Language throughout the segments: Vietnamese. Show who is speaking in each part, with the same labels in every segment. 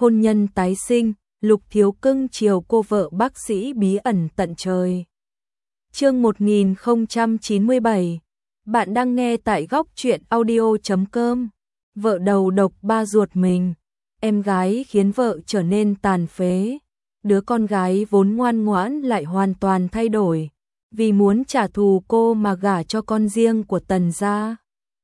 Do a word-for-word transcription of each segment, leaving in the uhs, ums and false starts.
Speaker 1: hôn nhân tái sinh, Lục Thiếu cưng chiều cô vợ bác sĩ bí ẩn tận trời. Chương một nghìn không trăm chín mươi bảy. Bạn đang nghe tại góc truyện audio chấm com. Vợ đầu độc ba ruột mình, em gái khiến vợ trở nên tàn phế. Đứa con gái vốn ngoan ngoãn lại hoàn toàn thay đổi, vì muốn trả thù cô mà gả cho con riêng của Tần gia.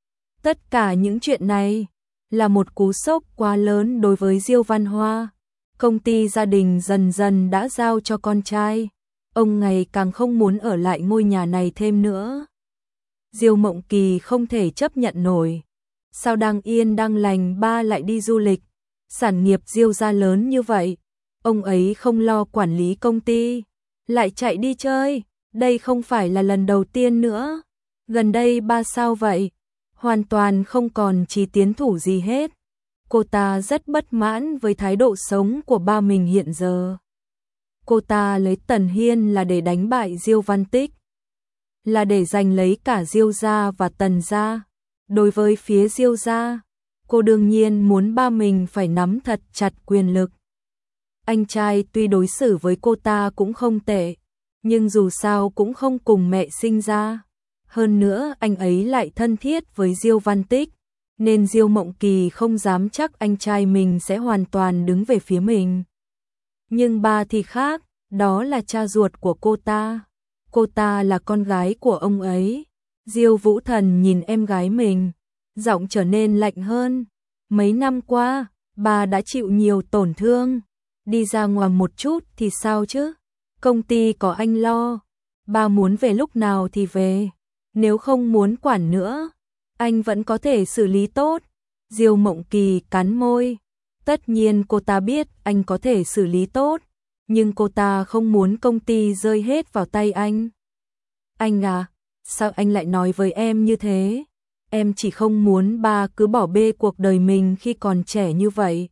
Speaker 1: Tất cả những chuyện này là một cú sốc quá lớn đối với Diêu Văn Hoa. Công ty gia đình dần dần đã giao cho con trai, ông ngày càng không muốn ở lại ngôi nhà này thêm nữa. Diêu Mộng Kỳ không thể chấp nhận nổi, sao đang yên đang lành ba lại đi du lịch, sản nghiệp Diêu gia lớn như vậy, ông ấy không lo quản lý công ty, lại chạy đi chơi, đây không phải là lần đầu tiên nữa. Gần đây ba sao vậy? Hoàn toàn không còn chí tiến thủ gì hết. Cô ta rất bất mãn với thái độ sống của ba mình hiện giờ. Cô ta lấy Tần Hiên là để đánh bại Diêu Văn Tích, là để giành lấy cả Diêu gia và Tần gia. Đối với phía Diêu gia, cô đương nhiên muốn ba mình phải nắm thật chặt quyền lực. Anh trai tuy đối xử với cô ta cũng không tệ, nhưng dù sao cũng không cùng mẹ sinh ra. Hơn nữa anh ấy lại thân thiết với Diêu Văn Tích, nên Diêu Mộng Kỳ không dám chắc anh trai mình sẽ hoàn toàn đứng về phía mình. Nhưng ba thì khác, đó là cha ruột của cô ta. Cô ta là con gái của ông ấy. Diêu Vũ Thần nhìn em gái mình, giọng trở nên lạnh hơn. Mấy năm qua, bà đã chịu nhiều tổn thương. Đi ra ngoài một chút thì sao chứ? Công ty có anh lo. Bà muốn về lúc nào thì về. Nếu không muốn quản nữa, anh vẫn có thể xử lý tốt. Diêu Mộng Kỳ cắn môi. Tất nhiên cô ta biết anh có thể xử lý tốt, nhưng cô ta không muốn công ty rơi hết vào tay anh. Anh à, sao anh lại nói với em như thế? Em chỉ không muốn ba cứ bỏ bê cuộc đời mình khi còn trẻ như vậy.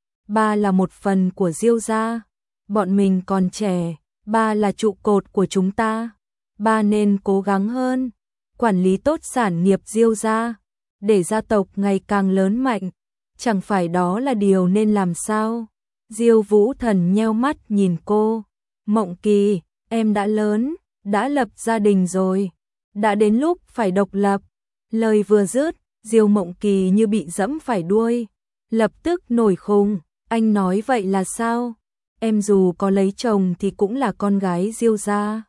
Speaker 1: Ba là một phần của Diêu gia, bọn mình còn trẻ, ba là trụ cột của chúng ta. Ba nên cố gắng hơn, quản lý tốt sản nghiệp Diêu gia, để gia tộc ngày càng lớn mạnh, chẳng phải đó là điều nên làm sao? Diêu Vũ Thần nheo mắt nhìn cô. Mộng Kỳ, em đã lớn, đã lập gia đình rồi, đã đến lúc phải độc lập. Lời vừa dứt, Diêu Mộng Kỳ như bị dẫm phải đuôi, lập tức nổi khùng. Anh nói vậy là sao? Em dù có lấy chồng thì cũng là con gái Diêu gia.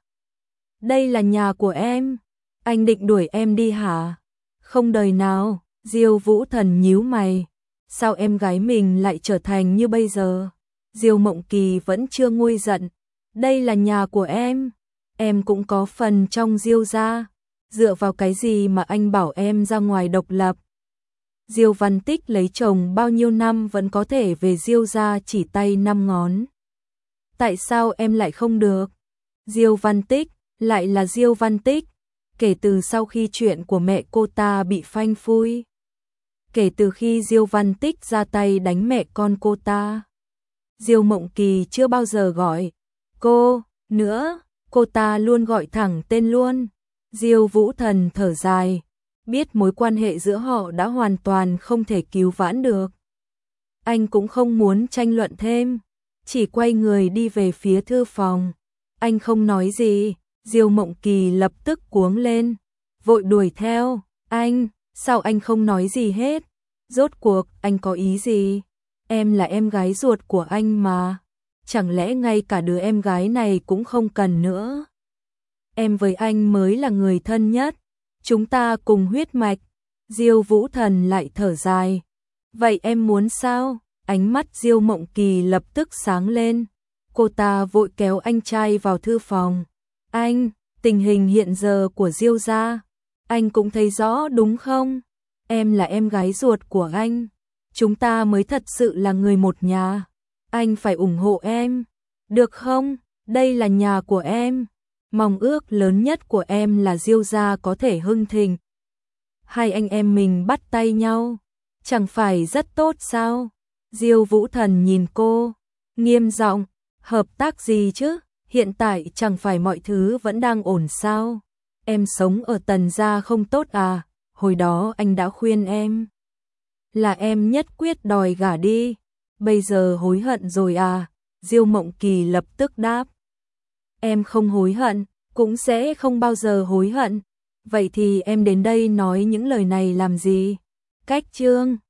Speaker 1: Đây là nhà của em. Anh định đuổi em đi hả? Không đời nào. Diêu Vũ Thần nhíu mày. Sao em gái mình lại trở thành như bây giờ? Diêu Mộng Kỳ vẫn chưa nguôi giận. Đây là nhà của em. Em cũng có phần trong Diêu gia. Dựa vào cái gì mà anh bảo em ra ngoài độc lập? Diêu Văn Tích lấy chồng bao nhiêu năm vẫn có thể về Diêu gia chỉ tay năm ngón. Tại sao em lại không được? Diêu Văn Tích, lại là Diêu Văn Tích. Kể từ sau khi chuyện của mẹ cô ta bị phanh phui, kể từ khi Diêu Văn Tích ra tay đánh mẹ con cô ta, Diêu Mộng Kỳ chưa bao giờ gọi cô nữa, cô ta luôn gọi thẳng tên luôn. Diêu Vũ Thần thở dài, biết mối quan hệ giữa họ đã hoàn toàn không thể cứu vãn được. Anh cũng không muốn tranh luận thêm, chỉ quay người đi về phía thư phòng. Anh không nói gì. Diêu Mộng Kỳ lập tức cuống lên, vội đuổi theo. Anh, sao anh không nói gì hết? Rốt cuộc anh có ý gì? Em là em gái ruột của anh mà, chẳng lẽ ngay cả đứa em gái này cũng không cần nữa? Em với anh mới là người thân nhất, chúng ta cùng huyết mạch. Diêu Vũ Thần lại thở dài. Vậy em muốn sao? Ánh mắt Diêu Mộng Kỳ lập tức sáng lên. Cô ta vội kéo anh trai vào thư phòng. Anh, tình hình hiện giờ của Diêu gia, anh cũng thấy rõ đúng không? Em là em gái ruột của anh, chúng ta mới thật sự là người một nhà. Anh phải ủng hộ em, được không? Đây là nhà của em. Mong ước lớn nhất của em là Diêu gia có thể hưng thịnh. Hai anh em mình bắt tay nhau, chẳng phải rất tốt sao? Diêu Vũ Thần nhìn cô, nghiêm giọng, hợp tác gì chứ? Hiện tại chẳng phải mọi thứ vẫn đang ổn sao? Em sống ở Tần gia không tốt à? Hồi đó anh đã khuyên em. Là em nhất quyết đòi gả đi. bây giờ hối hận rồi à? Diêu Mộng Kỳ lập tức đáp. Em không hối hận, cũng sẽ không bao giờ hối hận. Vậy thì em đến đây nói những lời này làm gì? Cách chương